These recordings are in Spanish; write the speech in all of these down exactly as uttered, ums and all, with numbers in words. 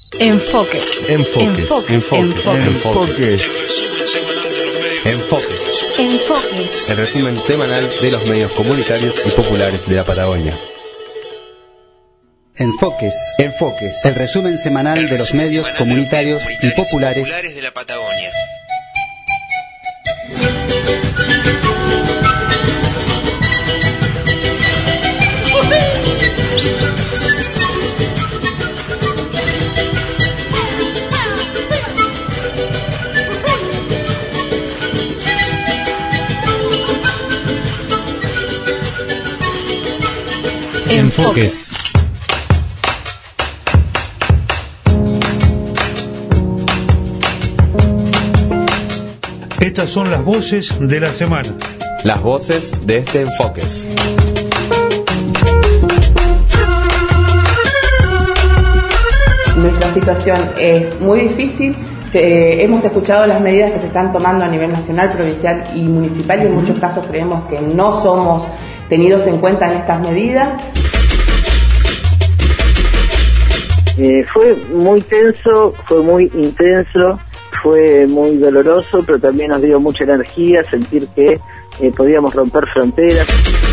Enfoques. Enfoques. Enfoques. Enfoques. Enfoques. Enfoques. Enfoques. Enfoques. El resumen semanal de los medios comunitarios y populares de la Patagonia. Enfoques. Enfoques. El resumen semanal El de los resumen medios semanal comunitarios de los y medios populares populares de la Patagonia. Enfoques. Estas son las voces de la semana. Las voces de este Enfoques. Nuestra situación es muy difícil. Eh, hemos escuchado las medidas que se están tomando a nivel nacional, provincial y municipal y en muchos casos creemos que no somos tenidos en cuenta en estas medidas. Eh, fue muy tenso, fue muy intenso, fue muy doloroso, pero también nos dio mucha energía sentir que eh, podíamos romper fronteras.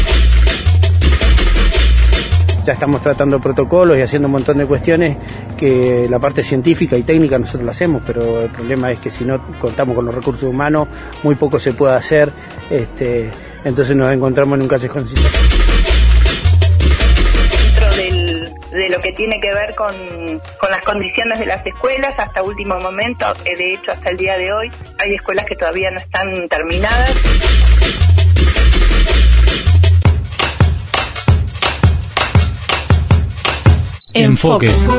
Ya estamos tratando protocolos y haciendo un montón de cuestiones que la parte científica y técnica nosotros la hacemos, pero el problema es que si no contamos con los recursos humanos, muy poco se puede hacer, este, entonces nos encontramos en un callejón. Dentro del, de lo que tiene que ver con, con las condiciones de las escuelas, hasta último momento, de hecho hasta el día de hoy, hay escuelas que todavía no están terminadas. Enfoques.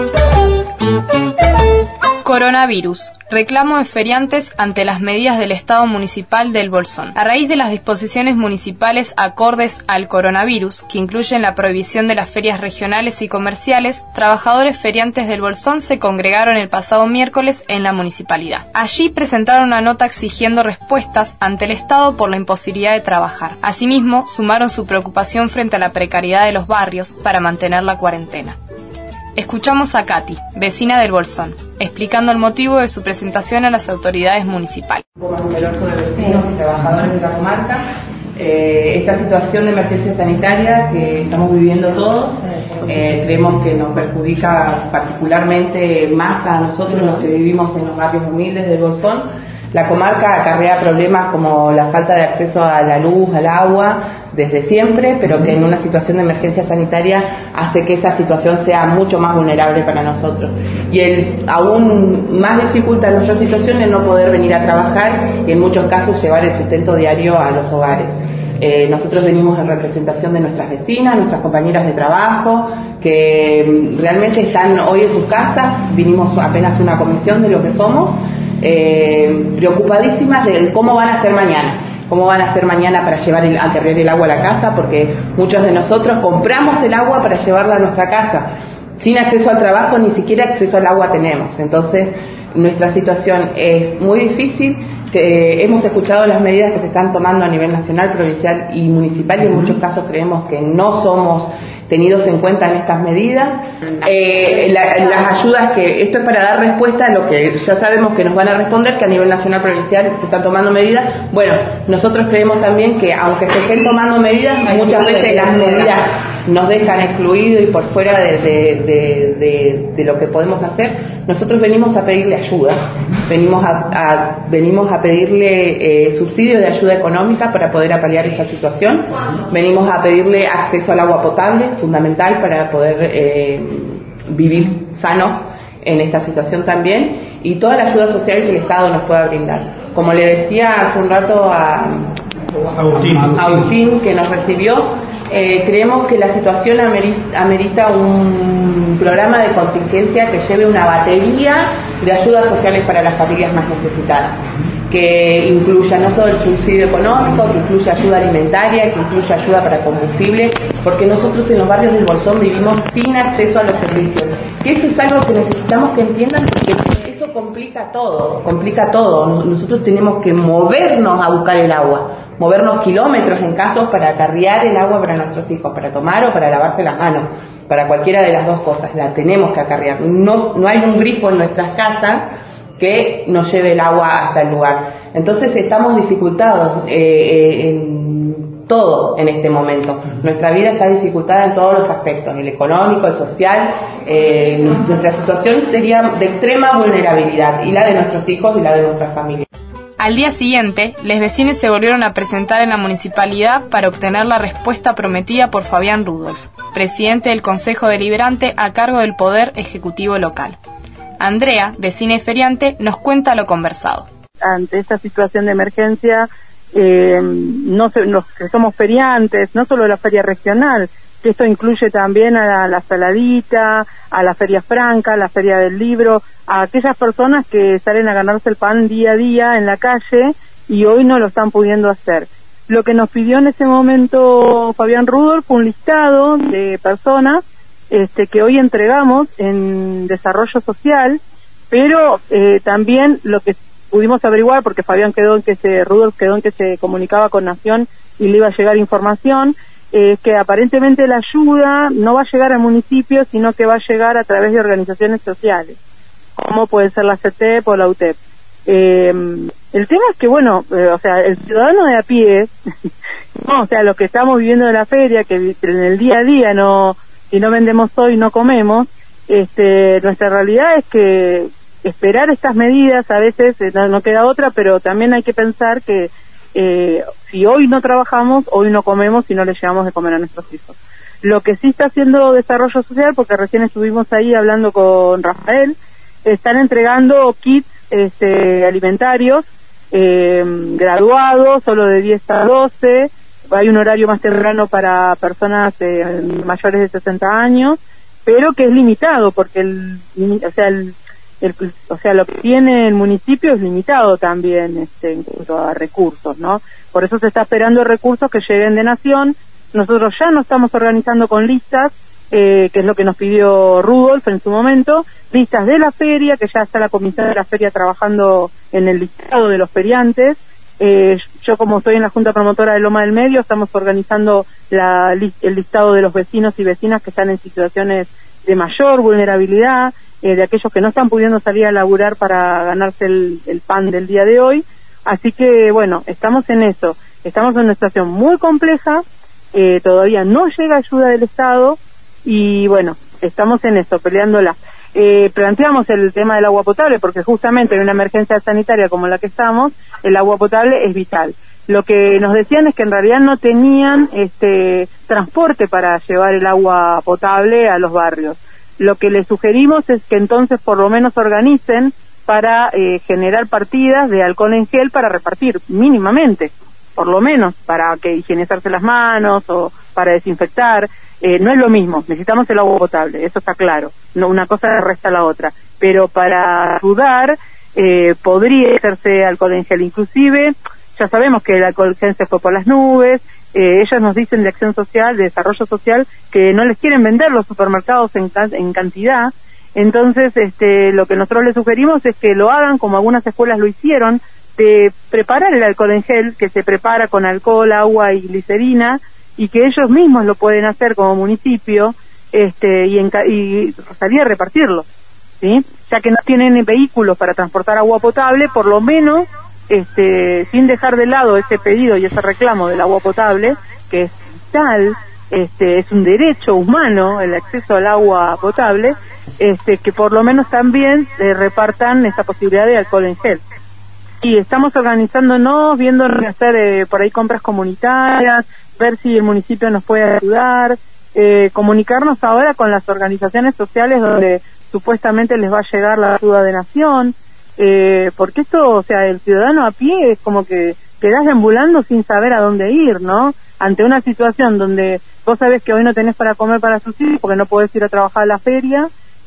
Coronavirus. Reclamo de feriantes ante las medidas del Estado Municipal del Bolsón. A raíz de las disposiciones municipales acordes al coronavirus, que incluyen la prohibición de las ferias regionales y comerciales, trabajadores feriantes del Bolsón se congregaron el pasado miércoles en la municipalidad. Allí presentaron una nota exigiendo respuestas ante el Estado por la imposibilidad de trabajar. Asimismo, sumaron su preocupación frente a la precariedad de los barrios para mantener la cuarentena. Escuchamos a Katy, vecina del Bolsón, explicando el motivo de su presentación a las autoridades municipales. Un poco numeroso de vecinos y trabajadores de la comarca. Eh, esta situación de emergencia sanitaria que estamos viviendo todos, eh, creemos que nos perjudica particularmente más a nosotros los que vivimos en los barrios humildes del Bolsón. La comarca acarrea problemas como la falta de acceso a la luz, al agua, desde siempre, pero que en una situación de emergencia sanitaria hace que esa situación sea mucho más vulnerable para nosotros. Y el aún más dificulta nuestra situación es no poder venir a trabajar y en muchos casos llevar el sustento diario a los hogares. Eh, nosotros venimos en representación de nuestras vecinas, nuestras compañeras de trabajo, que realmente están hoy en sus casas. Vinimos apenas una comisión de lo que somos, eh, preocupadísimas de cómo van a ser mañana. cómo van a hacer mañana para llevar el, a cargar el agua a la casa, porque muchos de nosotros compramos el agua para llevarla a nuestra casa. Sin acceso al trabajo, ni siquiera acceso al agua tenemos. Entonces, nuestra situación es muy difícil. Que hemos escuchado las medidas que se están tomando a nivel nacional, provincial y municipal y en muchos casos creemos que no somos tenidos en cuenta en estas medidas. Eh, la, las ayudas que, esto es para dar respuesta a lo que ya sabemos que nos van a responder, que a nivel nacional, provincial se están tomando medidas. Bueno, nosotros creemos también que aunque se estén tomando medidas, muchas veces las medidas nos dejan excluidos y por fuera de, de, de, de, de lo que podemos hacer. Nosotros venimos a pedirle ayuda, venimos a, a, venimos a pedirle eh, subsidio de ayuda económica para poder paliar esta situación, venimos a pedirle acceso al agua potable, fundamental para poder eh, vivir sanos en esta situación también, y toda la ayuda social que el Estado nos pueda brindar. Como le decía hace un rato a Agustín, Agustín que nos recibió, eh, creemos que la situación amerita, amerita un programa de contingencia que lleve una batería de ayudas sociales para las familias más necesitadas, que incluya no solo el subsidio económico, que incluya ayuda alimentaria, que incluya ayuda para combustible, porque nosotros en los barrios del Bolsón vivimos sin acceso a los servicios, que eso es algo que necesitamos que entiendan, porque eso complica todo, complica todo. Nosotros tenemos que movernos a buscar el agua, movernos kilómetros en casos para acarrear el agua para nuestros hijos, para tomar o para lavarse las manos, para cualquiera de las dos cosas, la tenemos que acarrear. No, no hay un grifo en nuestras casas que nos lleve el agua hasta el lugar. Entonces estamos dificultados eh, eh, en todo en este momento. Nuestra vida está dificultada en todos los aspectos, el económico, el social. Eh, nuestra situación sería de extrema vulnerabilidad, y la de nuestros hijos y la de nuestra familia. Al día siguiente, los vecinos se volvieron a presentar en la municipalidad para obtener la respuesta prometida por Fabián Rudolph, presidente del Consejo Deliberante a cargo del Poder Ejecutivo Local. Andrea, vecina y feriante, nos cuenta lo conversado. Ante esta situación de emergencia, eh, no se, los que somos feriantes, no solo la feria regional, que esto incluye también a la, la saladita, a la feria franca, a la feria del libro, a aquellas personas que salen a ganarse el pan día a día en la calle y hoy no lo están pudiendo hacer. Lo que nos pidió en ese momento Fabián Rudolph fue un listado de personas este, que hoy entregamos en desarrollo social, pero eh, también lo que pudimos averiguar, porque Fabián quedó en que se, Rudolph quedó en que se comunicaba con Nación y le iba a llegar información, eh, que aparentemente la ayuda no va a llegar al municipio, sino que va a llegar a través de organizaciones sociales, como puede ser la C E T E P o la U T E P. Eh, el tema es que, bueno, eh, o sea, el ciudadano de a pie, no, o sea, lo que estamos viviendo de la feria, que en el día a día no, si no vendemos hoy no comemos, este, nuestra realidad es que esperar estas medidas a veces eh, no, no queda otra, pero también hay que pensar que eh, si hoy no trabajamos, hoy no comemos y no le llevamos de comer a nuestros hijos. Lo que sí está haciendo Desarrollo Social, porque recién estuvimos ahí hablando con Rafael, están entregando kits este, alimentarios eh, graduados, solo de diez a doce, hay un horario más temprano para personas eh, mayores de sesenta años, pero que es limitado, porque el, o sea, el El, o sea, lo que tiene el municipio es limitado también este, en cuanto a recursos, ¿no? Por eso se está esperando recursos que lleguen de Nación. Nosotros ya nos estamos organizando con listas, eh, que es lo que nos pidió Rudolph en su momento, listas de la feria, que ya está la comisión de la feria trabajando en el listado de los feriantes. Eh, yo, como estoy en la Junta Promotora de Loma del Medio, estamos organizando la, el listado de los vecinos y vecinas que están en situaciones de mayor vulnerabilidad, Eh, de aquellos que no están pudiendo salir a laburar para ganarse el, el pan del día de hoy. Así que, bueno, estamos en eso. Estamos en una situación muy compleja, eh, todavía no llega ayuda del Estado y, bueno, estamos en eso, peleándola. Eh, planteamos el tema del agua potable porque justamente en una emergencia sanitaria como la que estamos, el agua potable es vital. Lo que nos decían es que en realidad no tenían este transporte para llevar el agua potable a los barrios. Lo que les sugerimos es que entonces por lo menos organicen para eh, generar partidas de alcohol en gel para repartir mínimamente, por lo menos para que higienizarse las manos o para desinfectar. Eh, no es lo mismo, necesitamos el agua potable, eso está claro, no, una cosa resta a la otra, pero para ayudar eh, podría hacerse alcohol en gel. Inclusive ya sabemos que el alcohol en gel se fue por las nubes. Eh, ellas nos dicen de Acción Social, de Desarrollo Social, que no les quieren vender los supermercados en, en cantidad. Entonces, este, lo que nosotros les sugerimos es que lo hagan como algunas escuelas lo hicieron, de preparar el alcohol en gel, que se prepara con alcohol, agua y glicerina, y que ellos mismos lo pueden hacer como municipio, este, y, en, y salir a repartirlo, ¿sí? Ya que no tienen vehículos para transportar agua potable, por lo menos Este, sin dejar de lado ese pedido y ese reclamo del agua potable, que es vital, este, es un derecho humano el acceso al agua potable, este, que por lo menos también eh, repartan esta posibilidad de alcohol en gel. Y estamos organizándonos, viendo hacer eh, por ahí compras comunitarias, ver si el municipio nos puede ayudar, eh, comunicarnos ahora con las organizaciones sociales donde supuestamente les va a llegar la ayuda de Nación. Eh, porque esto, o sea, el ciudadano a pie es como que quedás deambulando sin saber a dónde ir, ¿no? Ante una situación donde vos sabés que hoy no tenés para comer para sus hijos porque no podés ir a trabajar a la feria,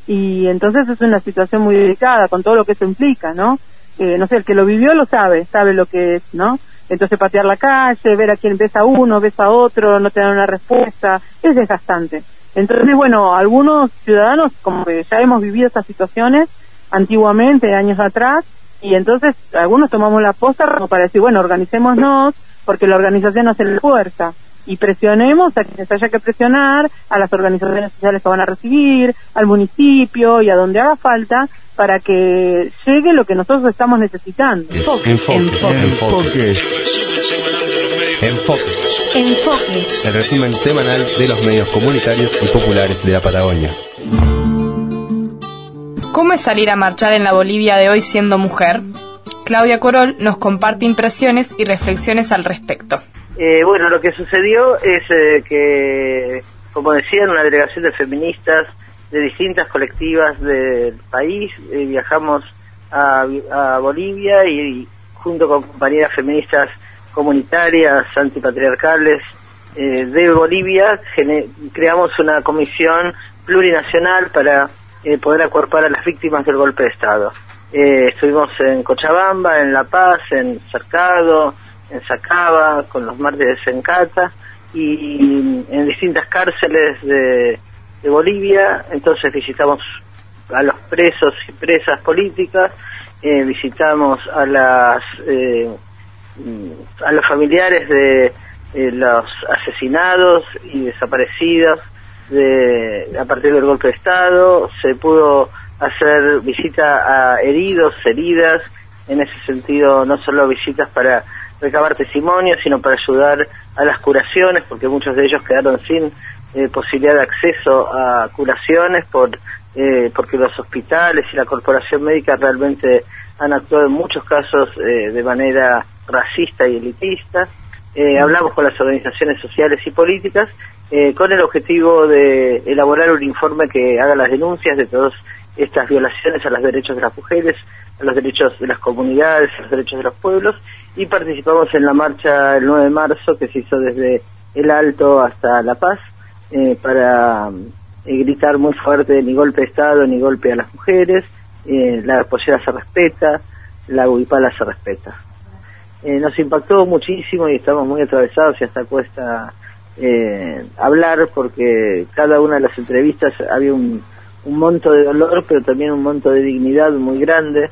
y entonces es una situación muy delicada con todo lo que eso implica, ¿no? Eh, no sé, el que lo vivió lo sabe, sabe lo que es, ¿no? Entonces patear la calle, ver a quién ves a uno, ves a otro, no te dan una respuesta, es desgastante. Entonces, bueno, algunos ciudadanos, como que ya hemos vivido estas situaciones, antiguamente, años atrás, y entonces algunos tomamos la posta como para decir, bueno, organicémonos, porque la organización hace la fuerza, y presionemos a quienes haya que presionar, a las organizaciones sociales que van a recibir, al municipio y a donde haga falta, para que llegue lo que nosotros estamos necesitando. Enfoques. Enfoques. Enfoques. Enfoques. El resumen semanal de los medios comunitarios y populares de la Patagonia. ¿Cómo es salir a marchar en la Bolivia de hoy siendo mujer? Claudia Corol nos comparte impresiones y reflexiones al respecto. Eh, bueno, lo que sucedió es eh, que, como decían, una delegación de feministas de distintas colectivas del país, eh, viajamos a, a Bolivia y, y junto con compañeras feministas comunitarias, antipatriarcales eh, de Bolivia, gene- creamos una comisión plurinacional para eh, poder acuerpar a las víctimas del golpe de Estado. Eh, estuvimos en Cochabamba, en La Paz, en Cercado, en Sacaba, con los mártires en Cata, y en distintas cárceles de, de Bolivia. Entonces visitamos a los presos y presas políticas, eh, visitamos a las eh, a los familiares de eh, los asesinados y desaparecidos de, a partir del golpe de Estado. Se pudo hacer visita a heridos, heridas, en ese sentido no solo visitas para recabar testimonios, sino para ayudar a las curaciones, porque muchos de ellos quedaron sin eh, posibilidad de acceso a curaciones por eh, porque los hospitales y la corporación médica realmente han actuado en muchos casos eh, de manera racista y elitista. Eh, hablamos con las organizaciones sociales y políticas eh, con el objetivo de elaborar un informe que haga las denuncias de todas estas violaciones a los derechos de las mujeres, a los derechos de las comunidades, a los derechos de los pueblos, y participamos en la marcha el nueve de marzo que se hizo desde El Alto hasta La Paz eh, para eh, gritar muy fuerte: ni golpe de Estado, ni golpe a las mujeres, eh, la pollera se respeta, la huipala se respeta. Eh, nos impactó muchísimo y estamos muy atravesados y hasta cuesta eh, hablar, porque cada una de las entrevistas había un, un monto de dolor, pero también un monto de dignidad muy grande.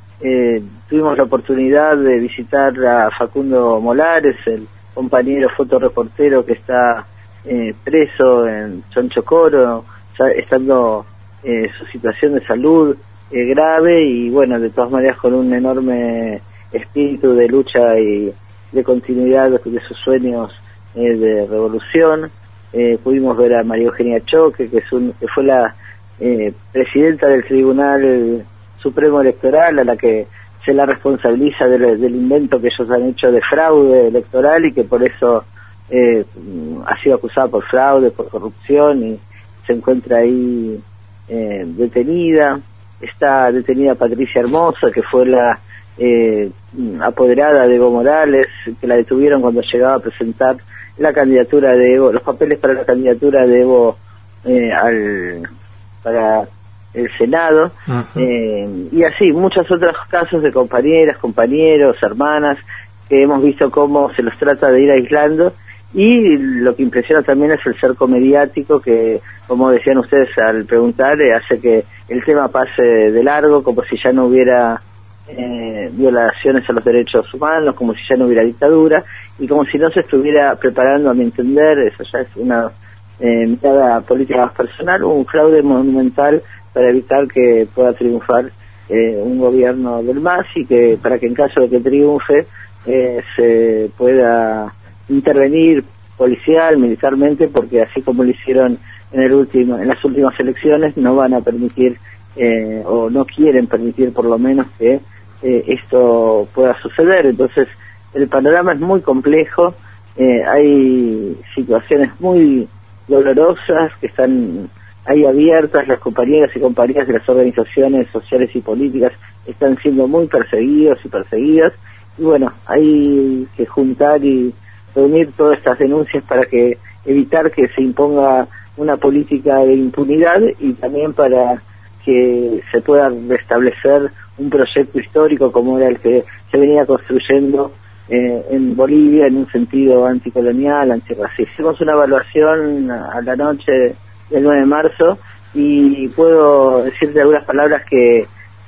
Eh, tuvimos la oportunidad de visitar a Facundo Molares, el compañero fotoreportero que está eh, preso en Chonchocoro, estando eh, su situación de salud eh, grave, y bueno, de todas maneras con un enorme espíritu de lucha y de continuidad de sus sueños eh, de revolución. Eh, pudimos ver a María Eugenia Choque, que, es un, que fue la eh, presidenta del Tribunal Supremo Electoral, a la que se la responsabiliza del, del invento que ellos han hecho de fraude electoral, y que por eso eh, ha sido acusada por fraude, por corrupción, y se encuentra ahí eh, detenida. Está detenida Patricia Hermosa, que fue la eh, apoderada de Evo Morales, que la detuvieron cuando llegaba a presentar la candidatura de Evo, los papeles para la candidatura de Evo eh, al para el Senado. eh, y así muchos otros casos de compañeras, compañeros, hermanas, que hemos visto cómo se los trata de ir aislando, y lo que impresiona también es el cerco mediático que, como decían ustedes al preguntar, eh, hace que el tema pase de largo, como si ya no hubiera eh, violaciones a los derechos humanos, como si ya no hubiera dictadura, y como si no se estuviera preparando, a mi entender, eso ya es una eh, mirada política más personal, un fraude monumental para evitar que pueda triunfar eh, un gobierno del M A S, y que para que en caso de que triunfe eh, se pueda intervenir policial, militarmente, porque así como lo hicieron en el último, en las últimas elecciones, no van a permitir eh, o no quieren permitir por lo menos que eh, esto pueda suceder. Entonces el panorama es muy complejo, eh, hay situaciones muy dolorosas que están ahí abiertas. Las compañeras y compañeras de las organizaciones sociales y políticas están siendo muy perseguidos y perseguidas, y bueno, hay que juntar y reunir todas estas denuncias para que evitar que se imponga una política de impunidad, y también para que se pueda restablecer un proyecto histórico como era el que se venía construyendo eh, en Bolivia, en un sentido anticolonial, antirracista. Hicimos una evaluación a la noche del nueve de marzo, y puedo decirte algunas palabras que,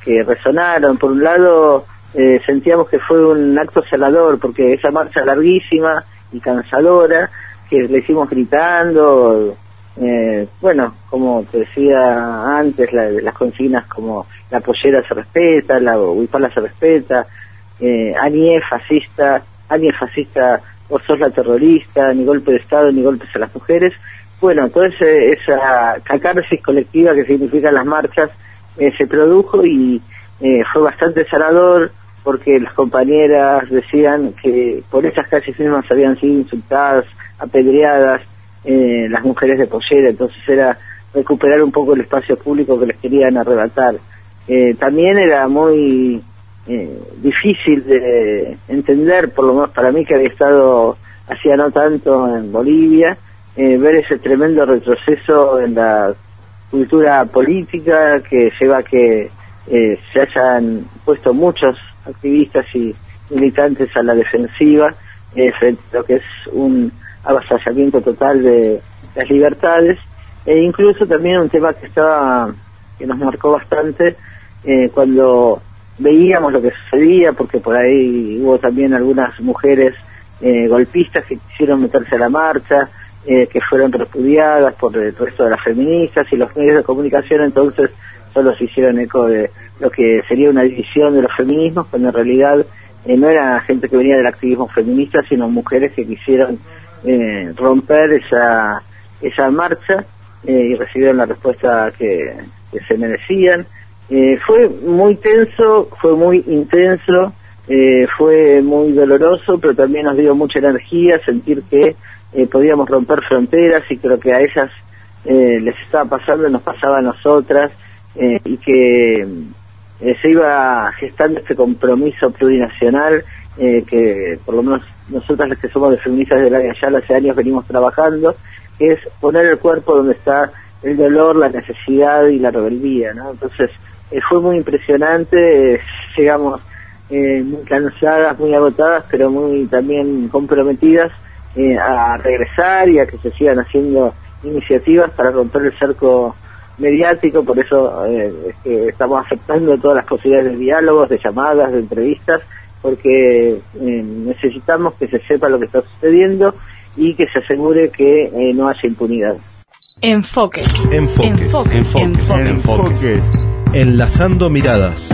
que resonaron. Por un lado, eh, sentíamos que fue un acto sanador, porque esa marcha larguísima y cansadora, que le hicimos gritando, eh, bueno, como te decía antes, la, las consignas como la pollera se respeta, la huipala se respeta, eh, Anie fascista, Anie fascista, vos sos la terrorista, ni golpe de Estado, ni golpes a las mujeres. Bueno, toda ese, esa catarsis colectiva que significan las marchas eh, se produjo y eh, fue bastante sanador, porque las compañeras decían que por esas calles mismas habían sido insultadas, apedreadas, eh, las mujeres de pollera, entonces era recuperar un poco el espacio público que les querían arrebatar. Eh, también era muy eh, difícil de entender, por lo menos para mí que había estado hacía no tanto en Bolivia, eh, ver ese tremendo retroceso en la cultura política que lleva a que eh, se hayan puesto muchos activistas y militantes a la defensiva eh, frente a lo que es un avasallamiento total de las libertades, e incluso también un tema que estaba que nos marcó bastante eh, cuando veíamos lo que sucedía, porque por ahí hubo también algunas mujeres eh, golpistas que quisieron meterse a la marcha, eh, que fueron repudiadas por el resto de las feministas, y los medios de comunicación entonces solo se hicieron eco de lo que sería una división de los feminismos, cuando en realidad eh, no era gente que venía del activismo feminista, sino mujeres que quisieron eh, romper esa esa marcha eh, y recibieron la respuesta que, que se merecían. Eh, fue muy tenso, fue muy intenso, eh, fue muy doloroso, pero también nos dio mucha energía sentir que eh, podíamos romper fronteras, y creo que a ellas eh, les estaba pasando, nos pasaba a nosotras, eh, y que eh, se iba gestando este compromiso plurinacional eh, que por lo menos nosotras las que somos de feministas de la Ayala hace años venimos trabajando, que es poner el cuerpo donde está el dolor, la necesidad y la rebeldía, ¿no? Entonces eh, fue muy impresionante, eh, llegamos eh, muy cansadas, muy agotadas, pero muy también comprometidas eh, a regresar y a que se sigan haciendo iniciativas para romper el cerco mediático. Por eso eh, es que estamos aceptando todas las posibilidades de diálogos, de llamadas, de entrevistas, porque eh, necesitamos que se sepa lo que está sucediendo y que se asegure que eh, no haya impunidad. Enfoques. Enfoques. Enfoques. Enfoques. Enfoques. Enfoques. Enlazando miradas.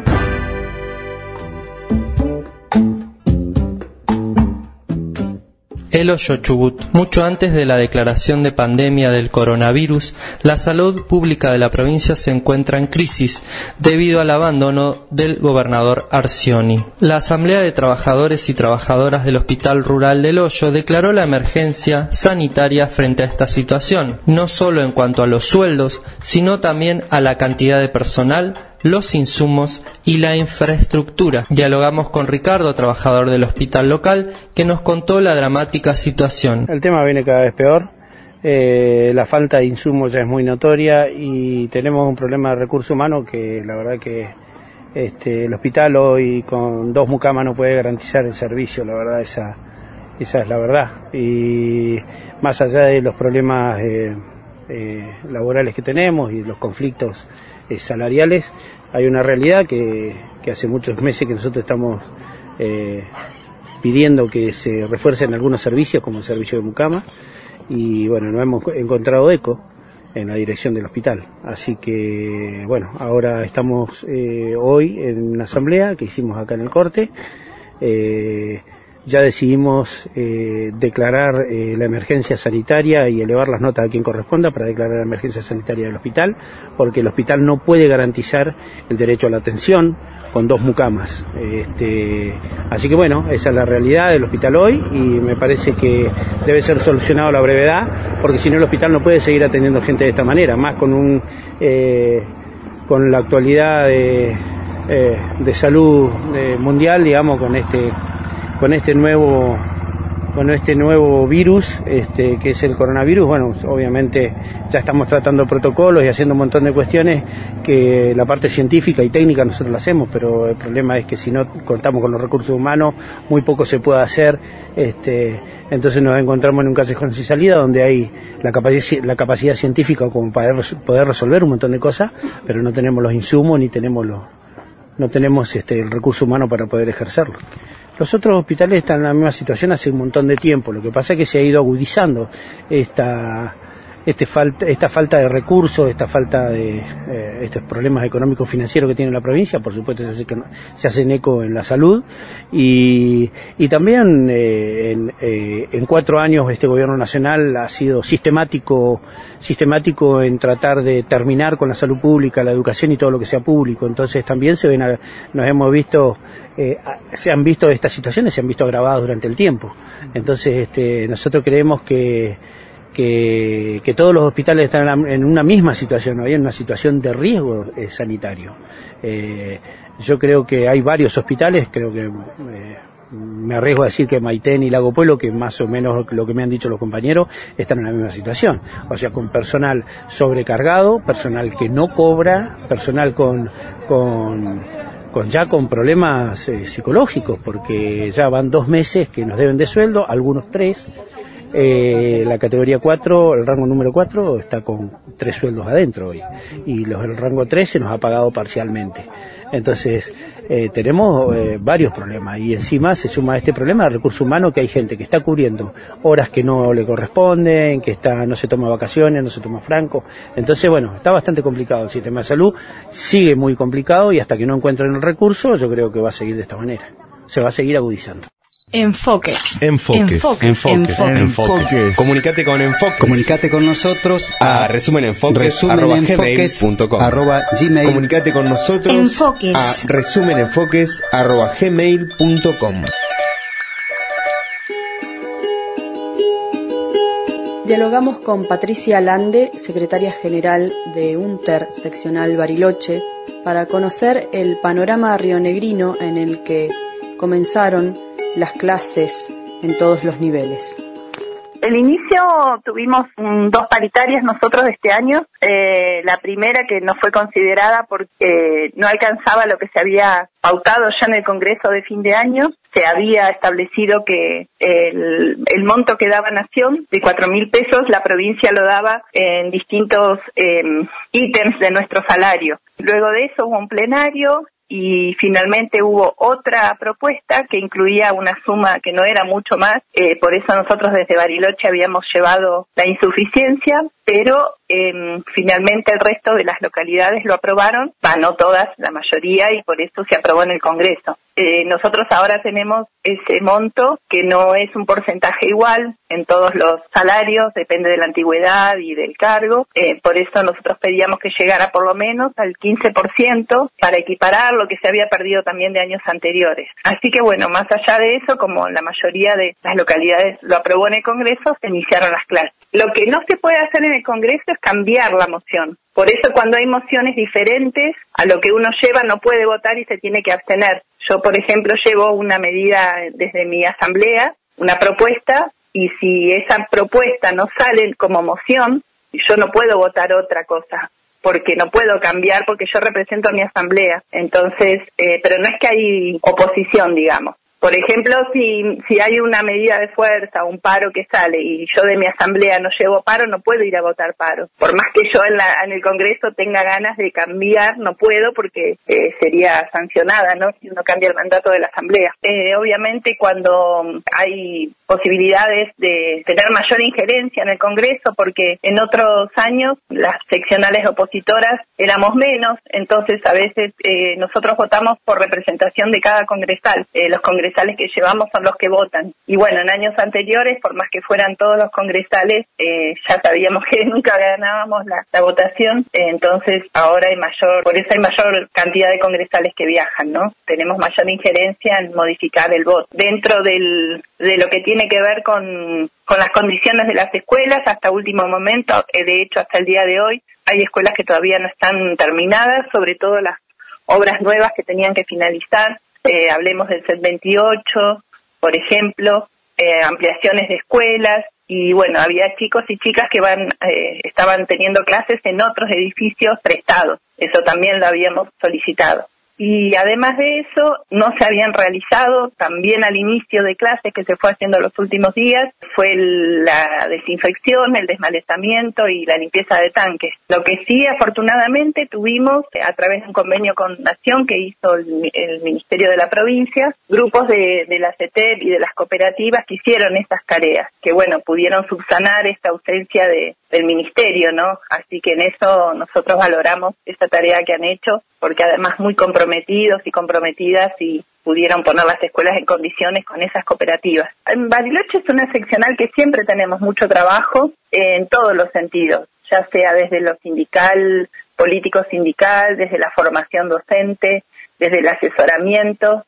El Hoyo Chubut. Mucho antes de la declaración de pandemia del coronavirus, la salud pública de la provincia se encuentra en crisis debido al abandono del gobernador Arcioni. La Asamblea de Trabajadores y Trabajadoras del Hospital Rural del Hoyo declaró la emergencia sanitaria frente a esta situación, no solo en cuanto a los sueldos, sino también a la cantidad de personal, los insumos y la infraestructura. Dialogamos con Ricardo, trabajador del hospital local, que nos contó la dramática situación. El tema viene cada vez peor, eh, la falta de insumos ya es muy notoria y tenemos un problema de recurso humano que la verdad que este, el hospital hoy con dos mucamas no puede garantizar el servicio, la verdad esa, esa es la verdad. Y más allá de los problemas eh, eh, laborales que tenemos y los conflictos eh, salariales, hay una realidad que, que hace muchos meses que nosotros estamos eh, pidiendo que se refuercen algunos servicios como el servicio de mucama, y bueno, no hemos encontrado eco en la dirección del hospital. Así que bueno, ahora estamos eh, hoy en una asamblea que hicimos acá en el corte. eh, Ya decidimos eh, declarar eh, la emergencia sanitaria y elevar las notas a quien corresponda para declarar la emergencia sanitaria del hospital, porque el hospital no puede garantizar el derecho a la atención con dos mucamas. Este, así que bueno, esa es la realidad del hospital hoy y me parece que debe ser solucionado a la brevedad, porque si no el hospital no puede seguir atendiendo gente de esta manera, más con un eh, con la actualidad de, eh, de salud eh, mundial, digamos, con este con este nuevo con este nuevo virus este que es el coronavirus. Bueno, obviamente ya estamos tratando protocolos y haciendo un montón de cuestiones que la parte científica y técnica nosotros la hacemos, pero el problema es que si no contamos con los recursos humanos muy poco se puede hacer. Este entonces nos encontramos en un callejón sin salida donde hay la capacidad la capacidad científica como para poder resolver un montón de cosas, pero no tenemos los insumos ni tenemos los no tenemos este, el recurso humano para poder ejercerlo. Los otros hospitales están en la misma situación hace un montón de tiempo, lo que pasa es que se ha ido agudizando esta, este falta, esta falta de recursos, esta falta de eh, estos problemas económicos financieros que tiene la provincia, por supuesto se, hace, se hacen eco en la salud, y, y también eh, en, eh, en cuatro años este gobierno nacional ha sido sistemático, sistemático en tratar de terminar con la salud pública, la educación y todo lo que sea público, entonces también se ven, a, nos hemos visto, eh, se han visto estas situaciones, se han visto agravadas durante el tiempo, entonces este, nosotros creemos que Que, que todos los hospitales están en, la, en una misma situación, ¿no? En una situación de riesgo eh, sanitario. Eh, yo creo que hay varios hospitales, creo que eh, me arriesgo a decir que Maitén y Lago Pueblo, que más o menos lo que me han dicho los compañeros, están en la misma situación. O sea, con personal sobrecargado, personal que no cobra, personal con... con Con ya con problemas eh, psicológicos, porque ya van dos meses que nos deben de sueldo, algunos tres. Eh, la categoría cuatro, el rango número cuatro está con tres sueldos adentro hoy, y los del rango tres se nos ha pagado parcialmente. Entonces eh, tenemos eh, varios problemas, y encima se suma este problema de recurso humano, que hay gente que está cubriendo horas que no le corresponden, que está no se toma vacaciones, no se toma franco. Entonces bueno, está bastante complicado el sistema de salud, sigue muy complicado, y hasta que no encuentren el recurso yo creo que va a seguir de esta manera, se va a seguir agudizando. Enfoques. Enfoques. Enfoques. Enfoques. Enfoques. Enfoques. Comunicate con Enfoques. Comunicate con nosotros a, a resumenenfoques resumen arroba enfoques gmail punto com. arroba gmail. Comunicate con nosotros Enfoques. a resumenenfoques arroba gmail punto com. Dialogamos con Patricia Lande, secretaria general de UNTER seccional Bariloche, para conocer el panorama rionegrino en el que comenzaron las clases en todos los niveles. El inicio tuvimos mm, dos paritarias nosotros este año. Eh, la primera que no fue considerada porque no alcanzaba lo que se había pautado ya en el Congreso de fin de año. Se había establecido que el, el monto que daba Nación de cuatro mil pesos, la provincia lo daba en distintos eh, ítems de nuestro salario. Luego de eso hubo un plenario, y finalmente hubo otra propuesta que incluía una suma que no era mucho más, eh, por eso nosotros desde Bariloche habíamos llevado la insuficiencia, pero eh, finalmente el resto de las localidades lo aprobaron, bah, no todas, la mayoría, y por eso se aprobó en el Congreso. Eh, nosotros ahora tenemos ese monto que no es un porcentaje igual en todos los salarios, depende de la antigüedad y del cargo, eh, por eso nosotros pedíamos que llegara por lo menos al quince por ciento para equiparar lo que se había perdido también de años anteriores. Así que bueno, más allá de eso, como la mayoría de las localidades lo aprobó en el Congreso, se iniciaron las clases. Lo que no se puede hacer en el Congreso es cambiar la moción. Por eso cuando hay mociones diferentes a lo que uno lleva no puede votar y se tiene que abstener. Yo, por ejemplo, llevo una medida desde mi asamblea, una propuesta, y si esa propuesta no sale como moción, yo no puedo votar otra cosa, porque no puedo cambiar, porque yo represento a mi asamblea. Entonces, eh, pero no es que hay oposición, digamos. Por ejemplo, si si hay una medida de fuerza o un paro que sale y yo de mi asamblea no llevo paro, no puedo ir a votar paro. Por más que yo en, la, en el Congreso tenga ganas de cambiar, no puedo porque eh, sería sancionada, ¿no? Si uno cambia el mandato de la asamblea. Eh, obviamente cuando hay posibilidades de tener mayor injerencia en el Congreso, porque en otros años las seccionales opositoras éramos menos, entonces a veces eh, nosotros votamos por representación de cada congresal. Eh, los congresales que llevamos son los que votan. Y bueno, en años anteriores, por más que fueran todos los congresales, eh, ya sabíamos que nunca ganábamos la, la votación, eh, entonces ahora hay mayor, por eso hay mayor cantidad de congresales que viajan, ¿no? Tenemos mayor injerencia en modificar el voto. Dentro del, de lo que tiene que ver con, con las condiciones de las escuelas, hasta último momento, eh, de hecho hasta el día de hoy, hay escuelas que todavía no están terminadas, sobre todo las obras nuevas que tenían que finalizar. Eh, hablemos del C E T veintiocho, por ejemplo, eh, ampliaciones de escuelas, y bueno, había chicos y chicas que van eh, estaban teniendo clases en otros edificios prestados. Eso también lo habíamos solicitado. Y además de eso, no se habían realizado, también al inicio de clases que se fue haciendo los últimos días, fue el, la desinfección, el desmalezamiento y la limpieza de tanques. Lo que sí, afortunadamente, tuvimos, a través de un convenio con Nación que hizo el, el Ministerio de la Provincia, grupos de, de la C E T E P y de las cooperativas que hicieron estas tareas, que bueno, pudieron subsanar esta ausencia de, del Ministerio, ¿no? Así que en eso nosotros valoramos esta tarea que han hecho, porque además muy comprometidos y comprometidas y pudieron poner las escuelas en condiciones con esas cooperativas. En Bariloche es una seccional que siempre tenemos mucho trabajo en todos los sentidos, ya sea desde lo sindical, político sindical, desde la formación docente, desde el asesoramiento.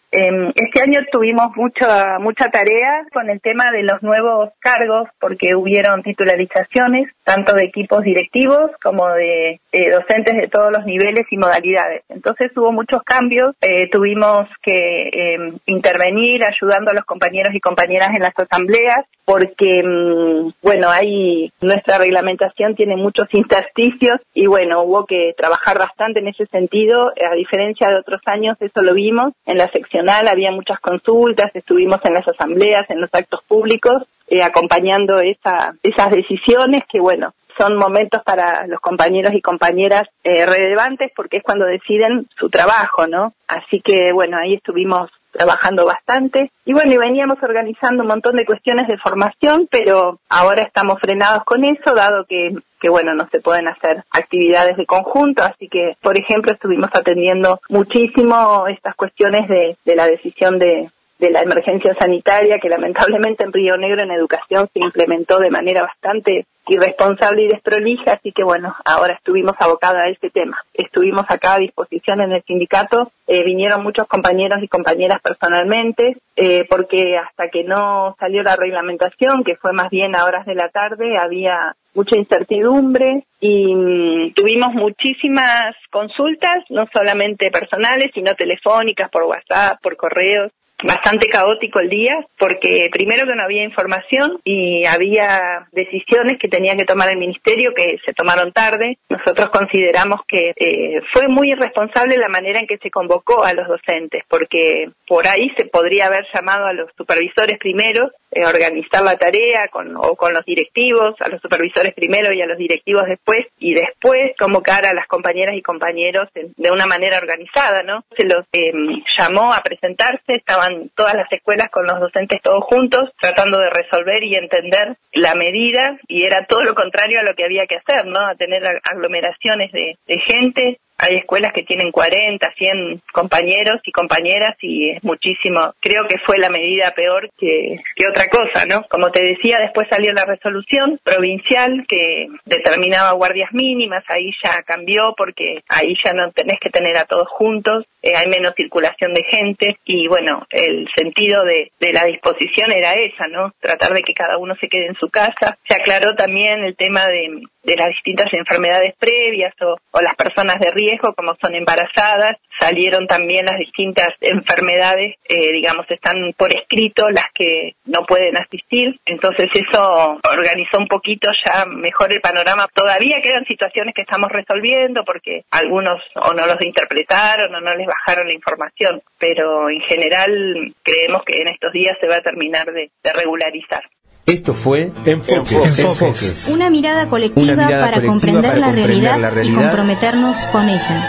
Este año tuvimos mucha mucha tarea con el tema de los nuevos cargos, porque hubieron titularizaciones, tanto de equipos directivos como de eh, docentes de todos los niveles y modalidades. Entonces hubo muchos cambios, eh, tuvimos que eh, intervenir ayudando a los compañeros y compañeras en las asambleas, porque, mmm, bueno, hay nuestra reglamentación tiene muchos intersticios y, bueno, hubo que trabajar bastante en ese sentido. A diferencia de otros años, eso lo vimos en la seccional, había muchas consultas, estuvimos en las asambleas, en los actos públicos, eh, acompañando esa, esas decisiones que, bueno, son momentos para los compañeros y compañeras eh, relevantes porque es cuando deciden su trabajo, ¿no? Así que, bueno, ahí estuvimos trabajando bastante y bueno, y veníamos organizando un montón de cuestiones de formación, pero ahora estamos frenados con eso, dado que, que bueno, no se pueden hacer actividades de conjunto, así que, por ejemplo, estuvimos atendiendo muchísimo estas cuestiones de, de la decisión de, de la emergencia sanitaria, que lamentablemente en Río Negro en educación se implementó de manera bastante irresponsable y desprolija, así que bueno, ahora estuvimos abocados a este tema. Estuvimos acá a disposición en el sindicato, eh, vinieron muchos compañeros y compañeras personalmente, eh, porque hasta que no salió la reglamentación, que fue más bien a horas de la tarde, había mucha incertidumbre y mmm, tuvimos muchísimas consultas, no solamente personales, sino telefónicas, por WhatsApp, por correos. Bastante caótico el día, porque primero que no había información y había decisiones que tenía que tomar el ministerio que se tomaron tarde. Nosotros consideramos que eh, fue muy irresponsable la manera en que se convocó a los docentes, porque por ahí se podría haber llamado a los supervisores primero, eh, organizar la tarea con, o con los directivos, a los supervisores primero y a los directivos después, y después convocar a las compañeras y compañeros en, de una manera organizada, ¿no? Se los eh, llamó a presentarse, estaban todas las escuelas con los docentes todos juntos, tratando de resolver y entender la medida, y era todo lo contrario a lo que había que hacer, ¿no? A tener aglomeraciones de, de gente. Hay escuelas que tienen cuarenta, cien compañeros y compañeras y es muchísimo. Creo que fue la medida peor que, que otra cosa, ¿no? Como te decía, después salió la resolución provincial que determinaba guardias mínimas, ahí ya cambió porque ahí ya no tenés que tener a todos juntos, eh, hay menos circulación de gente y bueno, el sentido de, de la disposición era esa, ¿no? Tratar de que cada uno se quede en su casa. Se aclaró también el tema de, de las distintas enfermedades previas o, o las personas de riesgo, como son embarazadas. Salieron también las distintas enfermedades, eh, digamos, están por escrito las que no pueden asistir. Entonces eso organizó un poquito ya mejor el panorama. Todavía quedan situaciones que estamos resolviendo porque algunos o no los interpretaron o no les bajaron la información, pero en general creemos que en estos días se va a terminar de, de regularizar. Esto fue Enfoques. Enfoques. Enfoques. Una mirada colectiva, Una mirada para, colectiva comprender, para la, comprender realidad la realidad y comprometernos con ella.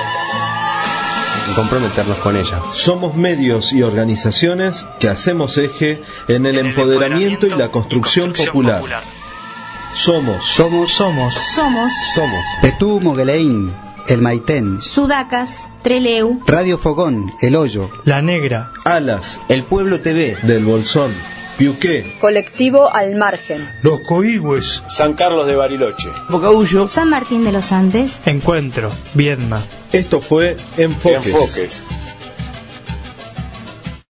Y comprometernos con ella. Somos medios y organizaciones que hacemos eje en el, en el empoderamiento, empoderamiento y la construcción, y construcción popular. popular. Somos. Somos. Somos. Somos. Somos. Petú Mogueleín, El Maitén, Sudacas, Treleu, Radio Fogón, El Hoyo, La Negra, Alas, El Pueblo T V, Del Bolsón, Piuqué, Colectivo Al Margen, Los Coigües, San Carlos de Bariloche, Bocaullo, San Martín de los Andes, Encuentro, Viedma. Esto fue Enfoques. Enfoques.